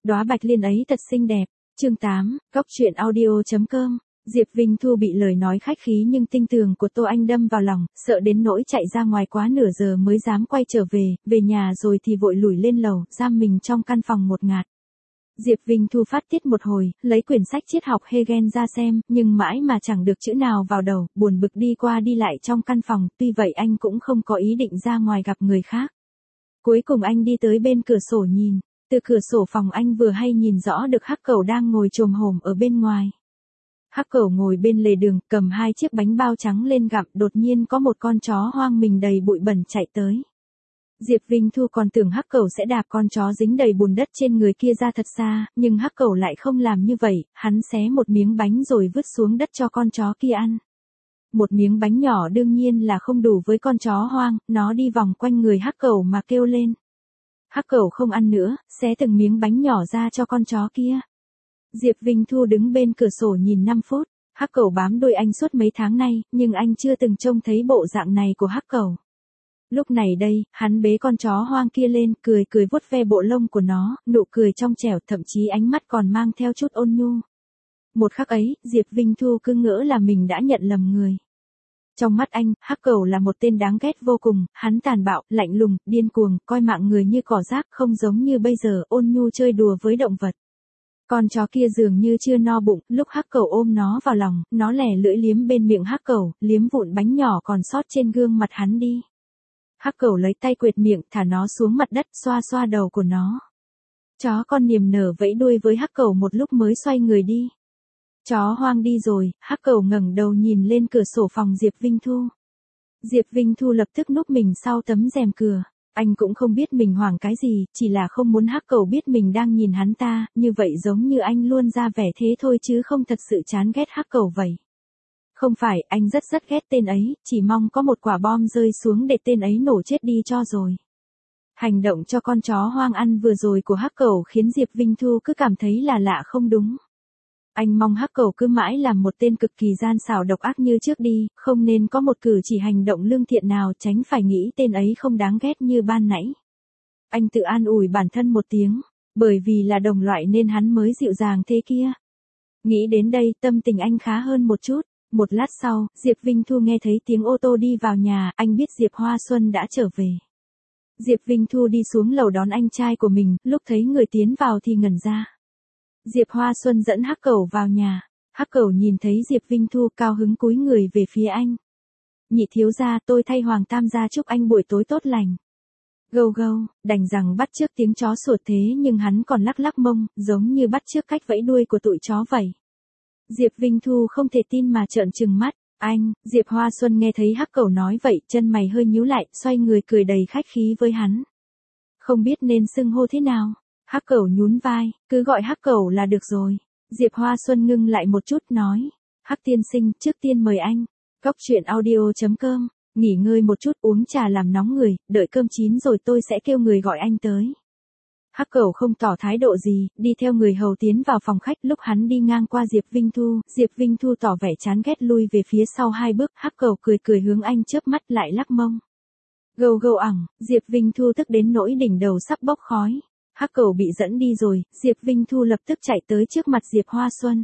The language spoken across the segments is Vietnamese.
Đóa bạch liên ấy thật xinh đẹp. Chương 8, Cóc truyện audio.com. Diệp Vinh Thu bị lời nói khách khí nhưng tinh tường của Tô Anh đâm vào lòng, sợ đến nỗi chạy ra ngoài quá nửa giờ mới dám quay trở về nhà rồi thì vội lủi lên lầu, giam mình trong căn phòng một ngạt. Diệp Vinh Thu phát tiết một hồi, lấy quyển sách triết học Hegel ra xem, nhưng mãi mà chẳng được chữ nào vào đầu, buồn bực đi qua đi lại trong căn phòng, tuy vậy anh cũng không có ý định ra ngoài gặp người khác. Cuối cùng anh đi tới bên cửa sổ nhìn, từ cửa sổ phòng anh vừa hay nhìn rõ được Hắc Cẩu đang ngồi chồm hổm ở bên ngoài. Hắc Cẩu ngồi bên lề đường, cầm 2 chiếc bánh bao trắng lên gặm, đột nhiên có một con chó hoang mình đầy bụi bẩn chạy tới. Diệp Vinh Thu còn tưởng Hắc Cẩu sẽ đạp con chó dính đầy bùn đất trên người kia ra thật xa, nhưng Hắc Cẩu lại không làm như vậy, hắn xé một miếng bánh rồi vứt xuống đất cho con chó kia ăn. Một miếng bánh nhỏ đương nhiên là không đủ với con chó hoang, nó đi vòng quanh người Hắc Cẩu mà kêu lên. Hắc Cẩu không ăn nữa, xé từng miếng bánh nhỏ ra cho con chó kia. Diệp Vinh Thu đứng bên cửa sổ nhìn 5 phút, Hắc Cẩu bám đuôi anh suốt mấy tháng nay, nhưng anh chưa từng trông thấy bộ dạng này của Hắc Cẩu. Lúc này đây, hắn bế con chó hoang kia lên, cười vuốt ve bộ lông của nó, nụ cười trong trẻo, thậm chí ánh mắt còn mang theo chút ôn nhu. Một khắc ấy, Diệp Vinh Thu cứ ngỡ là mình đã nhận lầm người. Trong mắt anh, Hắc Cẩu là một tên đáng ghét vô cùng, hắn tàn bạo, lạnh lùng, điên cuồng, coi mạng người như cỏ rác, không giống như bây giờ ôn nhu chơi đùa với động vật. Con chó kia dường như chưa no bụng, lúc Hắc Cẩu ôm nó vào lòng, nó lẻ lưỡi liếm bên miệng Hắc Cẩu, liếm vụn bánh nhỏ còn sót trên gương mặt hắn đi. Hắc Cẩu lấy tay quệt miệng, thả nó xuống mặt đất, xoa xoa đầu của nó. Chó con niềm nở vẫy đuôi với Hắc Cẩu một lúc mới xoay người đi. Chó hoang đi rồi, Hắc Cẩu ngẩng đầu nhìn lên cửa sổ phòng Diệp Vinh Thu. Diệp Vinh Thu lập tức núp mình sau tấm rèm cửa. Anh cũng không biết mình hoảng cái gì, chỉ là không muốn Hắc Cẩu biết mình đang nhìn hắn ta, như vậy giống như anh luôn ra vẻ thế thôi chứ không thật sự chán ghét Hắc Cẩu vậy. Không phải, anh rất ghét tên ấy, chỉ mong có một quả bom rơi xuống để tên ấy nổ chết đi cho rồi. Hành động cho con chó hoang ăn vừa rồi của Hắc Cẩu khiến Diệp Vinh Thu cứ cảm thấy là lạ không đúng. Anh mong Hắc Cẩu cứ mãi làm một tên cực kỳ gian xảo độc ác như trước đi, không nên có một cử chỉ hành động lương thiện nào, tránh phải nghĩ tên ấy không đáng ghét như ban nãy. Anh tự an ủi bản thân một tiếng, bởi vì là đồng loại nên hắn mới dịu dàng thế kia. Nghĩ đến đây, tâm tình anh khá hơn một chút. Một lát sau, Diệp Vinh Thu nghe thấy tiếng ô tô đi vào nhà, anh biết Diệp Hoa Xuân đã trở về. Diệp Vinh Thu đi xuống lầu đón anh trai của mình, lúc thấy người tiến vào thì ngẩn ra. Diệp Hoa Xuân dẫn Hắc Cẩu vào nhà. Hắc Cẩu nhìn thấy Diệp Vinh Thu cao hứng cúi người về phía anh. Nhị thiếu gia, tôi thay Hoàng Tam gia chúc anh buổi tối tốt lành. Gâu gâu, đành rằng bắt chước tiếng chó sủa thế nhưng hắn còn lắc mông, giống như bắt chước cách vẫy đuôi của tụi chó vậy. Diệp Vinh Thu không thể tin mà trợn trừng mắt. Anh, Diệp Hoa Xuân nghe thấy Hắc Cẩu nói vậy, chân mày hơi nhíu lại, xoay người cười đầy khách khí với hắn. Không biết nên xưng hô thế nào. Hắc Cẩu nhún vai, cứ gọi Hắc Cẩu là được rồi. Diệp Hoa Xuân ngưng lại một chút nói. Hắc tiên sinh, trước tiên mời anh. Cóc truyện audio.com. Nghỉ ngơi một chút, uống trà làm nóng người, đợi cơm chín rồi tôi sẽ kêu người gọi anh tới. Hắc Cẩu không tỏ thái độ gì, đi theo người hầu tiến vào phòng khách. Lúc hắn đi ngang qua Diệp Vinh Thu tỏ vẻ chán ghét lui về phía sau 2 bước. Hắc Cẩu cười hướng anh chớp mắt lại lắc mông. Gâu ẳng, Diệp Vinh Thu tức đến nỗi đỉnh đầu sắp bốc khói. Hắc Cẩu bị dẫn đi rồi, Diệp Vinh Thu lập tức chạy tới trước mặt Diệp Hoa Xuân.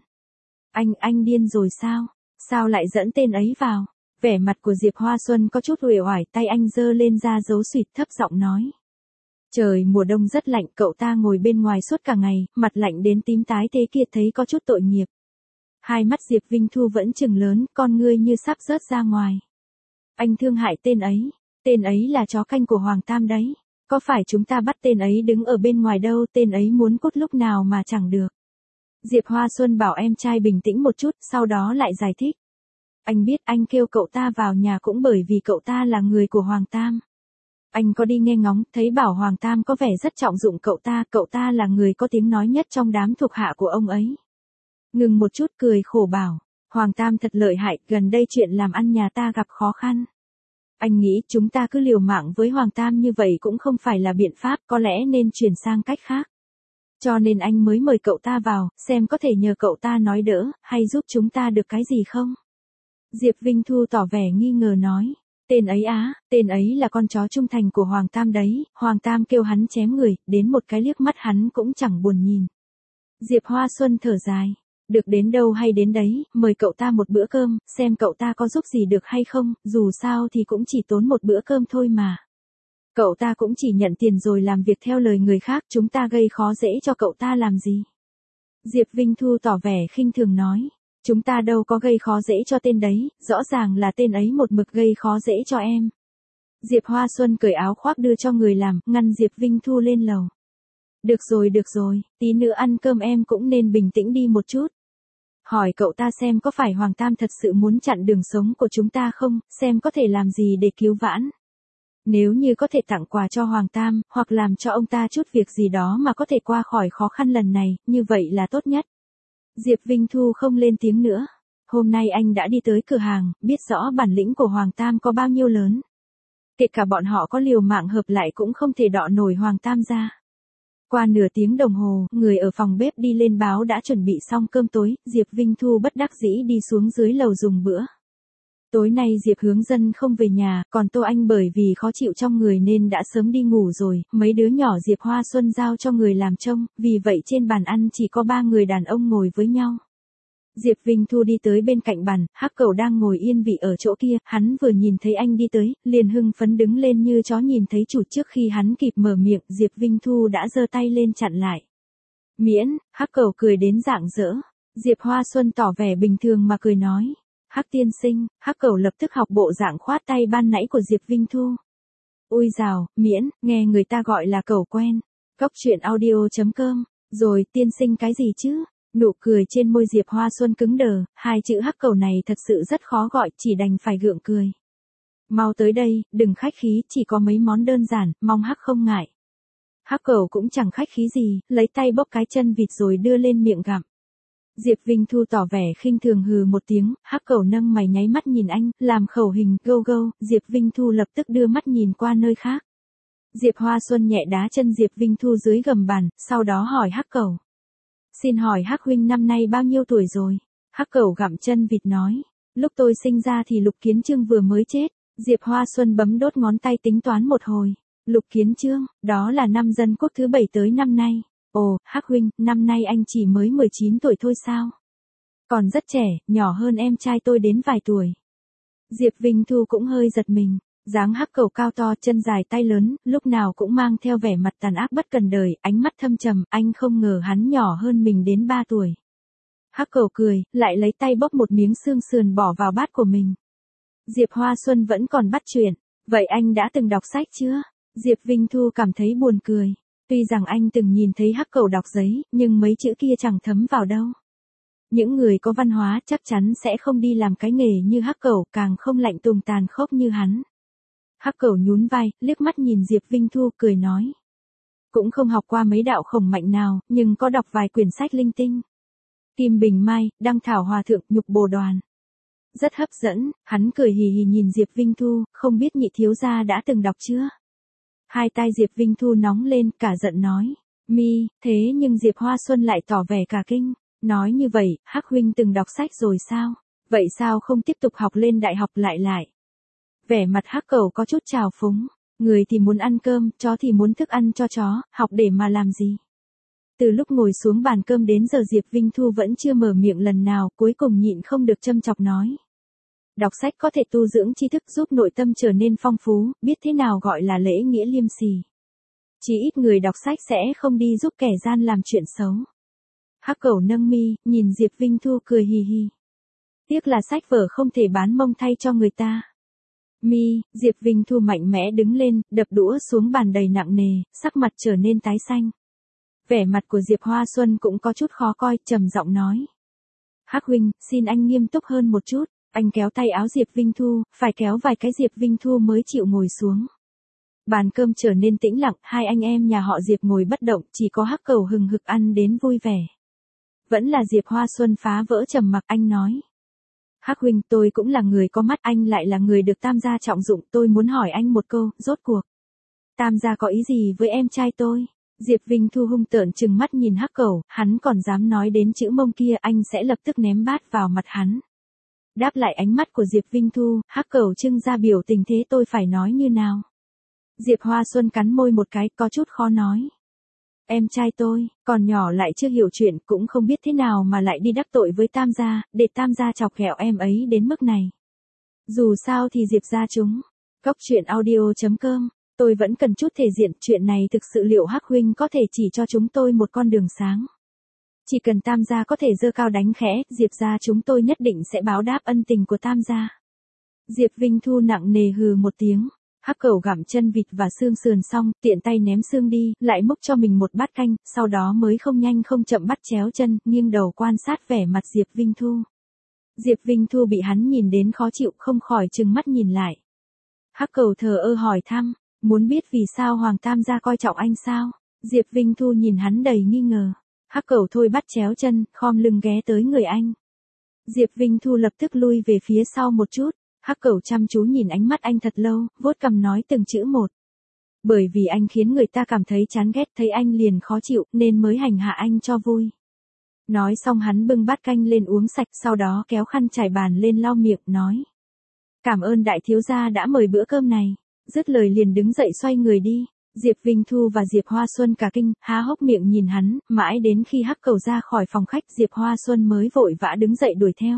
Anh điên rồi sao? Sao lại dẫn tên ấy vào? Vẻ mặt của Diệp Hoa Xuân có chút uể oải, tay anh giơ lên ra dấu xuyệt, thấp giọng nói. Trời mùa đông rất lạnh, cậu ta ngồi bên ngoài suốt cả ngày, mặt lạnh đến tím tái thế kia thấy có chút tội nghiệp. Hai mắt Diệp Vinh Thu vẫn trừng lớn, con ngươi như sắp rớt ra ngoài. Anh thương hại tên ấy là chó canh của Hoàng Tam đấy. Có phải chúng ta bắt tên ấy đứng ở bên ngoài đâu, tên ấy muốn cút lúc nào mà chẳng được. Diệp Hoa Xuân bảo em trai bình tĩnh một chút, sau đó lại giải thích. Anh biết anh kêu cậu ta vào nhà cũng bởi vì cậu ta là người của Hoàng Tam. Anh có đi nghe ngóng, thấy bảo Hoàng Tam có vẻ rất trọng dụng cậu ta là người có tiếng nói nhất trong đám thuộc hạ của ông ấy. Ngừng một chút cười khổ bảo, Hoàng Tam thật lợi hại, gần đây chuyện làm ăn nhà ta gặp khó khăn. Anh nghĩ chúng ta cứ liều mạng với Hoàng Tam như vậy cũng không phải là biện pháp, có lẽ nên chuyển sang cách khác. Cho nên anh mới mời cậu ta vào, xem có thể nhờ cậu ta nói đỡ, hay giúp chúng ta được cái gì không? Diệp Vinh Thu tỏ vẻ nghi ngờ nói, Tên ấy là con chó trung thành của Hoàng Tam đấy, Hoàng Tam kêu hắn chém người, đến một cái liếc mắt hắn cũng chẳng buồn nhìn. Diệp Hoa Xuân thở dài. Được đến đâu hay đến đấy, mời cậu ta một bữa cơm, xem cậu ta có giúp gì được hay không, dù sao thì cũng chỉ tốn một bữa cơm thôi mà. Cậu ta cũng chỉ nhận tiền rồi làm việc theo lời người khác, chúng ta gây khó dễ cho cậu ta làm gì. Diệp Vinh Thu tỏ vẻ khinh thường nói. Chúng ta đâu có gây khó dễ cho tên đấy, rõ ràng là tên ấy một mực gây khó dễ cho em. Diệp Hoa Xuân cởi áo khoác đưa cho người làm, ngăn Diệp Vinh Thu lên lầu. Được rồi, tí nữa ăn cơm em cũng nên bình tĩnh đi một chút. Hỏi cậu ta xem có phải Hoàng Tam thật sự muốn chặn đường sống của chúng ta không, xem có thể làm gì để cứu vãn. Nếu như có thể tặng quà cho Hoàng Tam, hoặc làm cho ông ta chút việc gì đó mà có thể qua khỏi khó khăn lần này, như vậy là tốt nhất. Diệp Vinh Thu không lên tiếng nữa. Hôm nay anh đã đi tới cửa hàng, biết rõ bản lĩnh của Hoàng Tam có bao nhiêu lớn. Kể cả bọn họ có liều mạng hợp lại cũng không thể đọ nổi Hoàng Tam ra. Qua nửa tiếng đồng hồ, người ở phòng bếp đi lên báo đã chuẩn bị xong cơm tối, Diệp Vinh Thu bất đắc dĩ đi xuống dưới lầu dùng bữa. Tối nay Diệp Hướng Dân không về nhà, còn Tô Anh bởi vì khó chịu trong người nên đã sớm đi ngủ rồi, mấy đứa nhỏ Diệp Hoa Xuân giao cho người làm trông, vì vậy trên bàn ăn chỉ có 3 người đàn ông ngồi với nhau. Diệp Vinh Thu đi tới bên cạnh bàn, Hắc Cẩu đang ngồi yên vị ở chỗ kia, hắn vừa nhìn thấy anh đi tới, liền hưng phấn đứng lên như chó nhìn thấy chủ. Trước khi hắn kịp mở miệng, Diệp Vinh Thu đã giơ tay lên chặn lại. Miễn, Hắc Cẩu cười đến rạng rỡ. Diệp Hoa Xuân tỏ vẻ bình thường mà cười nói. Hắc tiên sinh, Hắc Cẩu lập tức học bộ dạng khoát tay ban nãy của Diệp Vinh Thu. Ui dào, miễn, nghe người ta gọi là cẩu quen. Cóc truyện audio.com, rồi tiên sinh cái gì chứ? Nụ cười trên môi Diệp Hoa Xuân cứng đờ, hai chữ Hắc Cẩu này thật sự rất khó gọi, chỉ đành phải gượng cười. Mau tới đây, đừng khách khí, chỉ có mấy món đơn giản, mong Hắc không ngại. Hắc Cẩu cũng chẳng khách khí gì, lấy tay bốc cái chân vịt rồi đưa lên miệng gặm. Diệp Vinh Thu tỏ vẻ khinh thường hừ một tiếng, Hắc Cẩu nâng mày nháy mắt nhìn anh, làm khẩu hình go go, Diệp Vinh Thu lập tức đưa mắt nhìn qua nơi khác. Diệp Hoa Xuân nhẹ đá chân Diệp Vinh Thu dưới gầm bàn, sau đó hỏi Hắc Cẩu. Xin hỏi Hắc huynh năm nay bao nhiêu tuổi rồi? Hắc Cẩu gặm chân vịt nói. Lúc tôi sinh ra thì Lục Kiến Chương vừa mới chết. Diệp Hoa Xuân bấm đốt ngón tay tính toán một hồi. Lục Kiến Chương, đó là năm Dân Quốc thứ 7 tới năm nay. Ồ, Hắc huynh, năm nay anh chỉ mới 19 tuổi thôi sao? Còn rất trẻ, nhỏ hơn em trai tôi đến vài tuổi. Diệp Vinh Thu cũng hơi giật mình. Dáng Hắc Cẩu cao to, chân dài tay lớn, lúc nào cũng mang theo vẻ mặt tàn ác bất cần đời, ánh mắt thâm trầm, anh không ngờ hắn nhỏ hơn mình đến 3 tuổi. Hắc Cẩu cười, lại lấy tay bóc một miếng xương sườn bỏ vào bát của mình. Diệp Hoa Xuân vẫn còn bắt chuyện, vậy anh đã từng đọc sách chưa? Diệp Vinh Thu cảm thấy buồn cười. Tuy rằng anh từng nhìn thấy Hắc Cẩu đọc giấy, nhưng mấy chữ kia chẳng thấm vào đâu. Những người có văn hóa chắc chắn sẽ không đi làm cái nghề như Hắc Cẩu, càng không lạnh tùng tàn khốc như hắn. Hắc Cẩu nhún vai, liếc mắt nhìn Diệp Vinh Thu cười nói. Cũng không học qua mấy đạo khổng mạnh nào, nhưng có đọc vài quyển sách linh tinh. Kim Bình Mai, Đăng Thảo Hòa Thượng, Nhục Bồ Đoàn. Rất hấp dẫn, hắn cười hì hì nhìn Diệp Vinh Thu, không biết nhị thiếu gia đã từng đọc chưa? Hai tay Diệp Vinh Thu nóng lên, cả giận nói. Thế nhưng Diệp Hoa Xuân lại tỏ vẻ cả kinh. Nói như vậy, Hắc huynh từng đọc sách rồi sao? Vậy sao không tiếp tục học lên đại học lại? Vẻ mặt Hắc Cẩu có chút trào phúng. Người thì muốn ăn cơm, chó thì muốn thức ăn cho chó, học để mà làm gì? Từ lúc ngồi xuống bàn cơm đến giờ Diệp Vinh Thu vẫn chưa mở miệng lần nào, cuối cùng nhịn không được châm chọc nói. Đọc sách có thể tu dưỡng tri thức giúp nội tâm trở nên phong phú, biết thế nào gọi là lễ nghĩa liêm sỉ. Chỉ ít người đọc sách sẽ không đi giúp kẻ gian làm chuyện xấu. Hắc Cẩu nâng mi, nhìn Diệp Vinh Thu cười hì hì. Tiếc là sách vở không thể bán mông thay cho người ta. Diệp Vinh Thu mạnh mẽ đứng lên, đập đũa xuống bàn đầy nặng nề, sắc mặt trở nên tái xanh. Vẻ mặt của Diệp Hoa Xuân cũng có chút khó coi, trầm giọng nói. Hắc huynh, xin anh nghiêm túc hơn một chút. Anh kéo tay áo Diệp Vinh Thu, phải kéo vài cái Diệp Vinh Thu mới chịu ngồi xuống. Bàn cơm trở nên tĩnh lặng, hai anh em nhà họ Diệp ngồi bất động, chỉ có Hắc Cẩu hừng hực ăn đến vui vẻ. Vẫn là Diệp Hoa Xuân phá vỡ trầm mặc, anh nói. Hắc huynh, tôi cũng là người có mắt, anh lại là người được Tam gia trọng dụng, tôi muốn hỏi anh một câu, rốt cuộc. Tam gia có ý gì với em trai tôi? Diệp Vinh Thu hung tợn trừng mắt nhìn Hắc Cẩu, hắn còn dám nói đến chữ mông kia, anh sẽ lập tức ném bát vào mặt hắn. Đáp lại ánh mắt của Diệp Vinh Thu, Hắc Cẩu trưng ra biểu tình thế tôi phải nói như nào. Diệp Hoa Xuân cắn môi một cái, có chút khó nói. Em trai tôi, còn nhỏ lại chưa hiểu chuyện, cũng không biết thế nào mà lại đi đắc tội với Tam gia, để Tam gia chọc ghẹo em ấy đến mức này. Dù sao thì Diệp gia chúng. Cóc truyện audio.com, tôi vẫn cần chút thể diện, chuyện này thực sự liệu Hắc huynh có thể chỉ cho chúng tôi một con đường sáng. Chỉ cần Tam gia có thể giơ cao đánh khẽ, Diệp gia chúng tôi nhất định sẽ báo đáp ân tình của Tam gia. Diệp Vinh Thu nặng nề hừ một tiếng. Hắc Cẩu gặm chân vịt và xương sườn xong, tiện tay ném xương đi, lại múc cho mình một bát canh, sau đó mới không nhanh không chậm bắt chéo chân, nghiêng đầu quan sát vẻ mặt Diệp Vinh Thu. Diệp Vinh Thu bị hắn nhìn đến khó chịu, không khỏi trừng mắt nhìn lại. Hắc Cẩu thờ ơ hỏi thăm, muốn biết vì sao Hoàng Tam gia coi trọng anh sao? Diệp Vinh Thu nhìn hắn đầy nghi ngờ. Hắc Cẩu thôi bắt chéo chân, khom lưng ghé tới người anh. Diệp Vinh Thu lập tức lui về phía sau một chút. Hắc Cẩu chăm chú nhìn ánh mắt anh thật lâu, vuốt cằm nói từng chữ một. Bởi vì anh khiến người ta cảm thấy chán ghét, thấy anh liền khó chịu, nên mới hành hạ anh cho vui. Nói xong hắn bưng bát canh lên uống sạch, sau đó kéo khăn trải bàn lên lau miệng, nói. Cảm ơn đại thiếu gia đã mời bữa cơm này. Dứt lời liền đứng dậy xoay người đi. Diệp Vinh Thu và Diệp Hoa Xuân cả kinh, há hốc miệng nhìn hắn, mãi đến khi Hắc Cẩu ra khỏi phòng khách Diệp Hoa Xuân mới vội vã đứng dậy đuổi theo.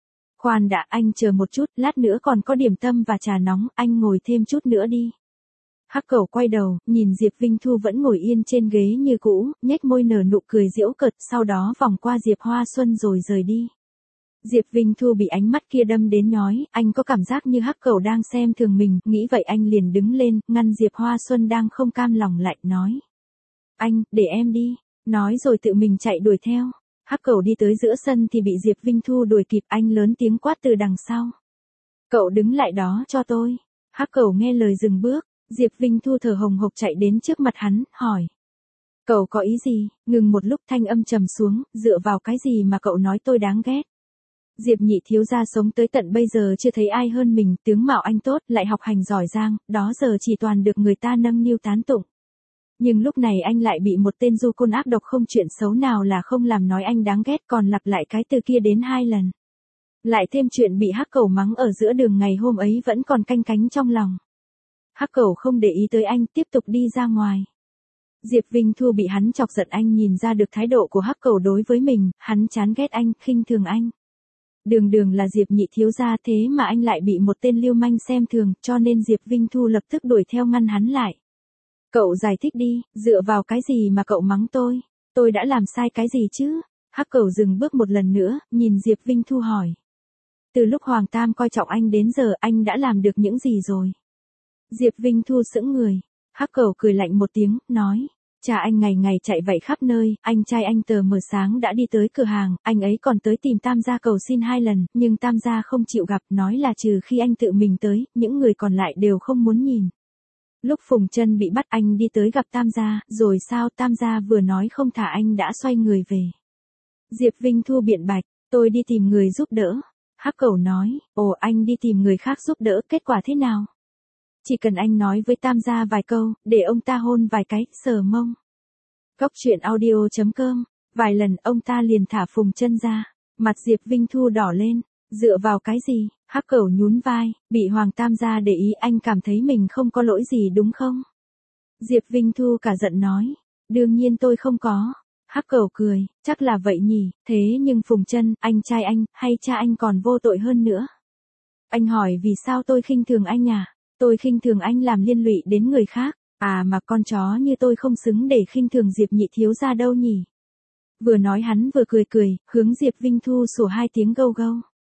Khoan đã, anh chờ một chút, lát nữa còn có điểm tâm và trà nóng, anh ngồi thêm chút nữa đi. Hắc Cẩu quay đầu, nhìn Diệp Vinh Thu vẫn ngồi yên trên ghế như cũ, nhếch môi nở nụ cười giễu cợt, sau đó vòng qua Diệp Hoa Xuân rồi rời đi. Diệp Vinh Thu bị ánh mắt kia đâm đến nhói, anh có cảm giác như Hắc Cẩu đang xem thường mình, nghĩ vậy anh liền đứng lên, ngăn Diệp Hoa Xuân đang không cam lòng lại, nói. Anh, để em đi, nói rồi tự mình chạy đuổi theo. Hắc Cẩu đi tới giữa sân thì bị Diệp Vinh Thu đuổi kịp, anh lớn tiếng quát từ đằng sau. Cậu đứng lại đó cho tôi. Hắc Cẩu nghe lời dừng bước, Diệp Vinh Thu thở hồng hộc chạy đến trước mặt hắn, hỏi. Cậu có ý gì? Ngừng một lúc thanh âm trầm xuống, dựa vào cái gì mà cậu nói tôi đáng ghét? Diệp nhị thiếu gia sống tới tận bây giờ chưa thấy ai hơn mình, tướng mạo anh tốt, lại học hành giỏi giang, đó giờ chỉ toàn được người ta nâng niu tán tụng. Nhưng lúc này anh lại bị một tên du côn ác độc không chuyện xấu nào là không làm nói anh đáng ghét, còn lặp lại cái từ kia đến 2 lần. Lại thêm chuyện bị Hắc Cẩu mắng ở giữa đường ngày hôm ấy vẫn còn canh cánh trong lòng. Hắc Cẩu không để ý tới anh, tiếp tục đi ra ngoài. Diệp Vinh Thu bị hắn chọc giận, anh nhìn ra được thái độ của Hắc Cẩu đối với mình, hắn chán ghét anh, khinh thường anh. Đường đường là Diệp nhị thiếu gia thế mà anh lại bị một tên lưu manh xem thường, cho nên Diệp Vinh Thu lập tức đuổi theo ngăn hắn lại. Cậu giải thích đi, dựa vào cái gì mà cậu mắng tôi đã làm sai cái gì chứ? Hắc Cẩu dừng bước một lần nữa, nhìn Diệp Vinh Thu hỏi. Từ lúc Hoàng Tam coi trọng anh đến giờ anh đã làm được những gì rồi? Diệp Vinh Thu sững người. Hắc Cẩu cười lạnh một tiếng, nói. Cha anh ngày ngày chạy vậy khắp nơi, anh trai anh tờ mờ sáng đã đi tới cửa hàng, anh ấy còn tới tìm Tam gia cầu xin 2 lần, nhưng Tam gia không chịu gặp, nói là trừ khi anh tự mình tới, những người còn lại đều không muốn nhìn. Lúc Phùng Chân bị bắt anh đi tới gặp Tam gia, rồi sao Tam gia vừa nói không thả anh đã xoay người về. Diệp Vinh Thu biện bạch, tôi đi tìm người giúp đỡ. Hắc Cẩu nói, ồ anh đi tìm người khác giúp đỡ, kết quả thế nào? Chỉ cần anh nói với Tam gia vài câu, để ông ta hôn vài cái, sờ mông. Cóc truyện audio.com, vài lần ông ta liền thả Phùng Chân ra, mặt Diệp Vinh Thu đỏ lên, dựa vào cái gì? Hắc Cẩu nhún vai, bị Hoàng Tam gia để ý anh cảm thấy mình không có lỗi gì đúng không? Diệp Vinh Thu cả giận nói, đương nhiên tôi không có. Hắc Cẩu cười, chắc là vậy nhỉ, thế nhưng Phùng Chân, anh trai anh, hay cha anh còn vô tội hơn nữa. Anh hỏi vì sao tôi khinh thường anh à? Tôi khinh thường anh làm liên lụy đến người khác, à mà con chó như tôi không xứng để khinh thường Diệp nhị thiếu gia đâu nhỉ. Vừa nói hắn vừa cười, hướng Diệp Vinh Thu sủa 2 tiếng gâu gâu.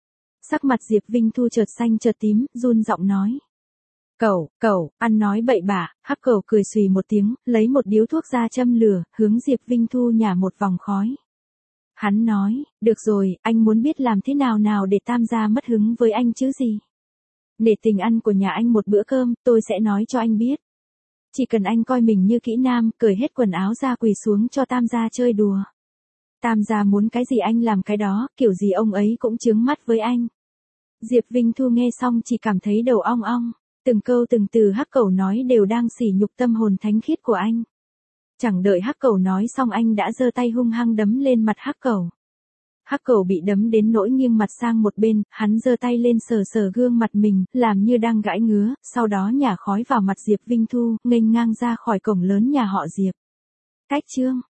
Sắc mặt Diệp Vinh Thu chợt xanh chợt tím, run giọng nói. Cậu, ăn nói bậy bạ. Hắc Cẩu cười xùy một tiếng, lấy một điếu thuốc ra châm lửa, hướng Diệp Vinh Thu nhả một vòng khói. Hắn nói, được rồi, anh muốn biết làm thế nào để Tam gia mất hứng với anh chứ gì. Để tình ăn của nhà anh một bữa cơm, tôi sẽ nói cho anh biết. Chỉ cần anh coi mình như kỹ nam, cởi hết quần áo ra quỳ xuống cho Tam gia chơi đùa. Tam gia muốn cái gì anh làm cái đó, kiểu gì ông ấy cũng chướng mắt với anh. Diệp Vinh Thu nghe xong chỉ cảm thấy đầu ong ong, từng câu từng từ Hắc Cẩu nói đều đang sỉ nhục tâm hồn thánh khiết của anh. Chẳng đợi Hắc Cẩu nói xong anh đã giơ tay hung hăng đấm lên mặt Hắc Cẩu. Hắc Cẩu bị đấm đến nỗi nghiêng mặt sang một bên, hắn giơ tay lên sờ sờ gương mặt mình, làm như đang gãi ngứa, sau đó nhả khói vào mặt Diệp Vinh Thu, nghênh ngang ra khỏi cổng lớn nhà họ Diệp. Cách chương